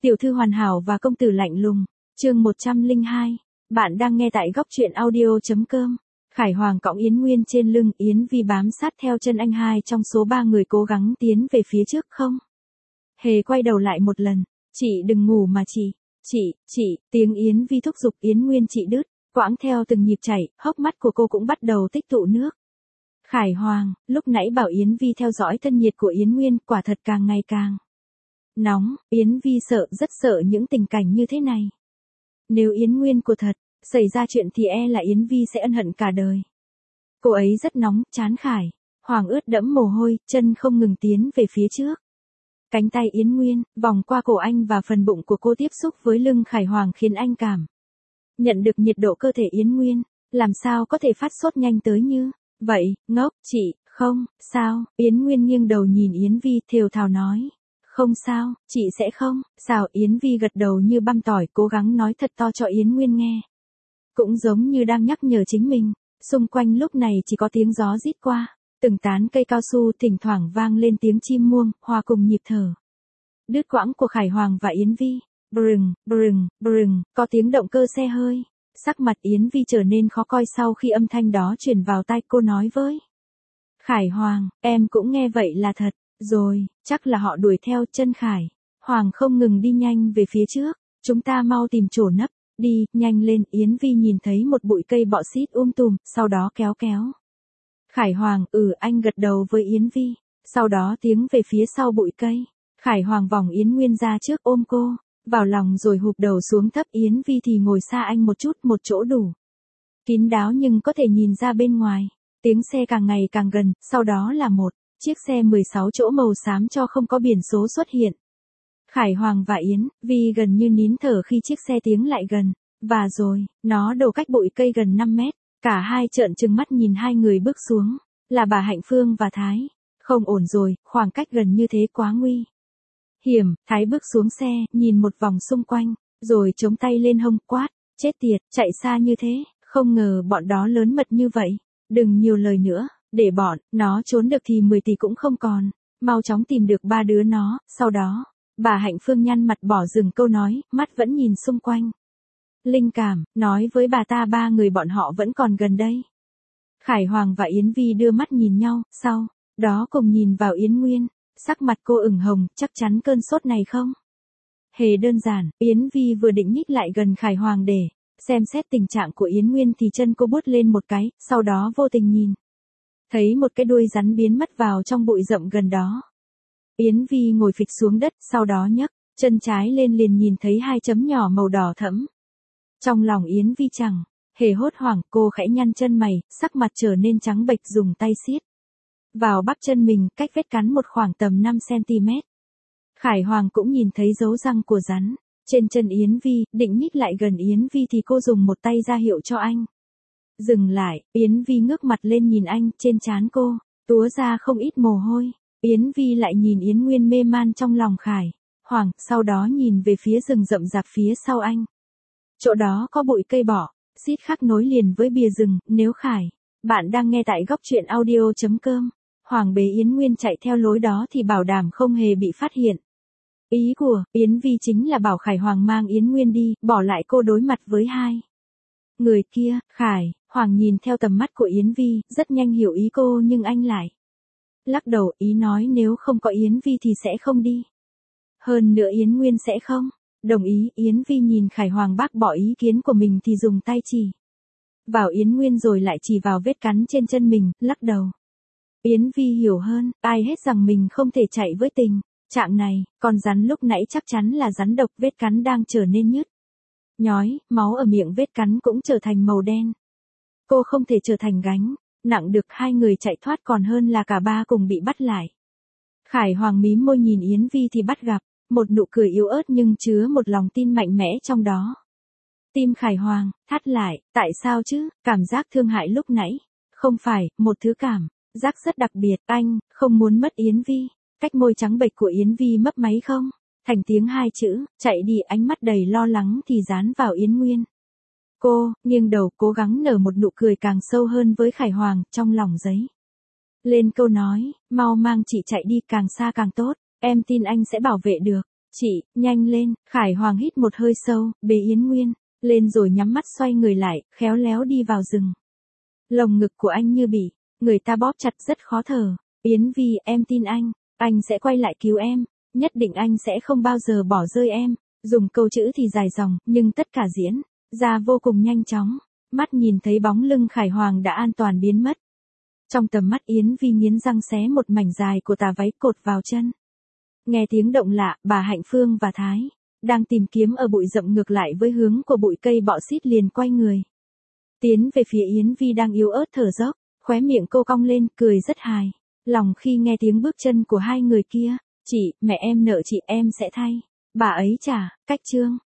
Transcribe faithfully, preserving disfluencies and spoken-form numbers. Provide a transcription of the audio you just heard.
Tiểu thư hoàn hảo và công tử lạnh lùng. Chương một trăm lẻ hai. Bạn đang nghe tại góc truyện audio chấm com. Khải Hoàng cõng Yến Nguyên trên lưng, Yến Vi bám sát theo chân anh hai trong số ba người cố gắng tiến về phía trước không. Hề quay đầu lại một lần. Chị đừng ngủ mà chị. Chị, chị, tiếng Yến Vi thúc giục Yến Nguyên chị đứt, quãng theo từng nhịp chảy, hốc mắt của cô cũng bắt đầu tích tụ nước. Khải Hoàng, lúc nãy bảo Yến Vi theo dõi thân nhiệt của Yến Nguyên, quả thật càng ngày càng nóng. Yến Vi sợ, rất sợ những tình cảnh như thế này. Nếu Yến Nguyên của thật xảy ra chuyện thì e là Yến Vi sẽ ân hận cả đời. Cô ấy rất nóng, chán Khải Hoàng ướt đẫm mồ hôi, chân không ngừng tiến về phía trước. Cánh tay Yến Nguyên vòng qua cổ anh và phần bụng của cô tiếp xúc với lưng Khải Hoàng khiến anh cảm nhận được nhiệt độ cơ thể Yến Nguyên. Làm sao có thể phát sốt nhanh tới như vậy, ngốc, chị, không, sao? Yến Nguyên nghiêng đầu nhìn Yến Vi, thều thào nói. Không sao, chị sẽ không, sao? Yến Vi gật đầu như băm tỏi, cố gắng nói thật to cho Yến Nguyên nghe. Cũng giống như đang nhắc nhở chính mình. Xung quanh lúc này chỉ có tiếng gió rít qua, từng tán cây cao su thỉnh thoảng vang lên tiếng chim muông, hòa cùng nhịp thở đứt quãng của Khải Hoàng và Yến Vi. Brừng, brừng, brừng, có tiếng động cơ xe hơi. Sắc mặt Yến Vi trở nên khó coi sau khi âm thanh đó truyền vào tai cô, nói với Khải Hoàng, em cũng nghe vậy là thật, rồi, chắc là họ đuổi theo. Chân Khải Hoàng không ngừng đi nhanh về phía trước. Chúng ta mau tìm chỗ nấp, đi, nhanh lên. Yến Vi nhìn thấy một bụi cây bọ xít um tùm, sau đó kéo kéo Khải Hoàng, ừ, anh gật đầu với Yến Vi, sau đó tiến về phía sau bụi cây. Khải Hoàng vòng Yến Nguyên ra trước, ôm cô vào lòng rồi hụp đầu xuống thấp. Yến Vi thì ngồi xa anh một chút, một chỗ đủ kín đáo nhưng có thể nhìn ra bên ngoài. Tiếng xe càng ngày càng gần, sau đó là một chiếc xe mười sáu chỗ màu xám cho không có biển số xuất hiện. Khải Hoàng và Yến Vi gần như nín thở khi chiếc xe tiến lại gần, và rồi, nó đổ cách bụi cây gần năm mét. Cả hai trợn trừng mắt nhìn hai người bước xuống, là bà Hạnh Phương và Thái. Không ổn rồi, khoảng cách gần như thế quá nguy hiểm. Thái bước xuống xe, nhìn một vòng xung quanh, rồi chống tay lên hông, quát, chết tiệt, chạy xa như thế, không ngờ bọn đó lớn mật như vậy. Đừng nhiều lời nữa, để bọn nó trốn được thì mười tỷ cũng không còn, mau chóng tìm được ba đứa nó. Sau đó, bà Hạnh Phương nhăn mặt bỏ dừng câu nói, mắt vẫn nhìn xung quanh. Linh cảm, nói với bà ta ba người bọn họ vẫn còn gần đây. Khải Hoàng và Yến Vi đưa mắt nhìn nhau, sau đó cùng nhìn vào Yến Nguyên. Sắc mặt cô ửng hồng, chắc chắn cơn sốt này không hề đơn giản. Yến Vi vừa định nhích lại gần Khải Hoàng để xem xét tình trạng của Yến Nguyên thì chân cô buốt lên một cái, sau đó vô tình nhìn thấy một cái đuôi rắn biến mất vào trong bụi rậm gần đó. Yến Vi ngồi phịch xuống đất, sau đó nhấc chân trái lên liền nhìn thấy hai chấm nhỏ màu đỏ thẫm. Trong lòng Yến Vi chẳng hề hốt hoảng, cô khẽ nhăn chân mày, sắc mặt trở nên trắng bệch, dùng tay siết vào bắp chân mình, cách vết cắn một khoảng tầm năm xăng-ti-mét. Khải Hoàng cũng nhìn thấy dấu răng của rắn trên chân Yến Vi, định nhích lại gần Yến Vi thì cô dùng một tay ra hiệu cho anh dừng lại. Yến Vi ngước mặt lên nhìn anh, trên trán cô túa ra không ít mồ hôi. Yến Vi lại nhìn Yến Nguyên mê man trong lòng Khải Hoàng, sau đó nhìn về phía rừng rậm rạp phía sau anh. Chỗ đó có bụi cây bọ xít khác nối liền với bìa rừng. Nếu Khải bạn đang nghe tại góc truyện audio chấm com, Hoàng bế Yến Nguyên chạy theo lối đó thì bảo đảm không hề bị phát hiện. Ý của Yến Vi chính là bảo Khải Hoàng mang Yến Nguyên đi, bỏ lại cô đối mặt với hai người kia. Khải Hoàng nhìn theo tầm mắt của Yến Vi, rất nhanh hiểu ý cô nhưng anh lại lắc đầu, ý nói nếu không có Yến Vi thì sẽ không đi. Hơn nữa Yến Nguyên sẽ không đồng ý. Yến Vi nhìn Khải Hoàng bác bỏ ý kiến của mình thì dùng tay chỉ vào Yến Nguyên rồi lại chỉ vào vết cắn trên chân mình, lắc đầu. Yến Vi hiểu hơn, ai hết rằng mình không thể chạy với tình trạng này, còn rắn lúc nãy chắc chắn là rắn độc, vết cắn đang trở nên nhức nhói, máu ở miệng vết cắn cũng trở thành màu đen. Cô không thể trở thành gánh nặng được, hai người chạy thoát còn hơn là cả ba cùng bị bắt lại. Khải Hoàng mím môi nhìn Yến Vi thì bắt gặp một nụ cười yếu ớt nhưng chứa một lòng tin mạnh mẽ trong đó. Tim Khải Hoàng thắt lại, tại sao chứ? Cảm giác thương hại lúc nãy không phải một thứ cảm giác rất đặc biệt. Anh không muốn mất Yến Vi. Cách môi trắng bệch của Yến Vi mấp máy không thành tiếng hai chữ, chạy đi. Ánh mắt đầy lo lắng thì dán vào Yến Nguyên. Cô nghiêng đầu cố gắng nở một nụ cười càng sâu hơn với Khải Hoàng, trong lòng giấy lên câu nói, mau mang chị chạy đi, càng xa càng tốt, em tin anh sẽ bảo vệ được Chị, nhanh lên, Khải Hoàng hít một hơi sâu, bế Yến Nguyên lên rồi nhắm mắt xoay người lại, khéo léo đi vào rừng. Lồng ngực của anh như bị người ta bóp chặt rất khó thở. Yến Vi, em tin anh, anh sẽ quay lại cứu em, nhất định anh sẽ không bao giờ bỏ rơi em. Dùng câu chữ thì dài dòng, nhưng tất cả diễn ra vô cùng nhanh chóng. Mắt nhìn thấy bóng lưng Khải Hoàng đã an toàn biến mất. Trong tầm mắt Yến Vi nghiến răng xé một mảnh dài của tà váy cột vào chân. Nghe tiếng động lạ, bà Hạnh Phương và Thái đang tìm kiếm ở bụi rậm ngược lại với hướng của bụi cây bọ xít liền quay người. Tiến về phía Yến Vi đang yếu ớt thở dốc, khóe miệng cô cong lên, cười rất hài lòng khi nghe tiếng bước chân của hai người kia. Chị, mẹ em nợ chị, em sẽ thay bà ấy trả. Cách chương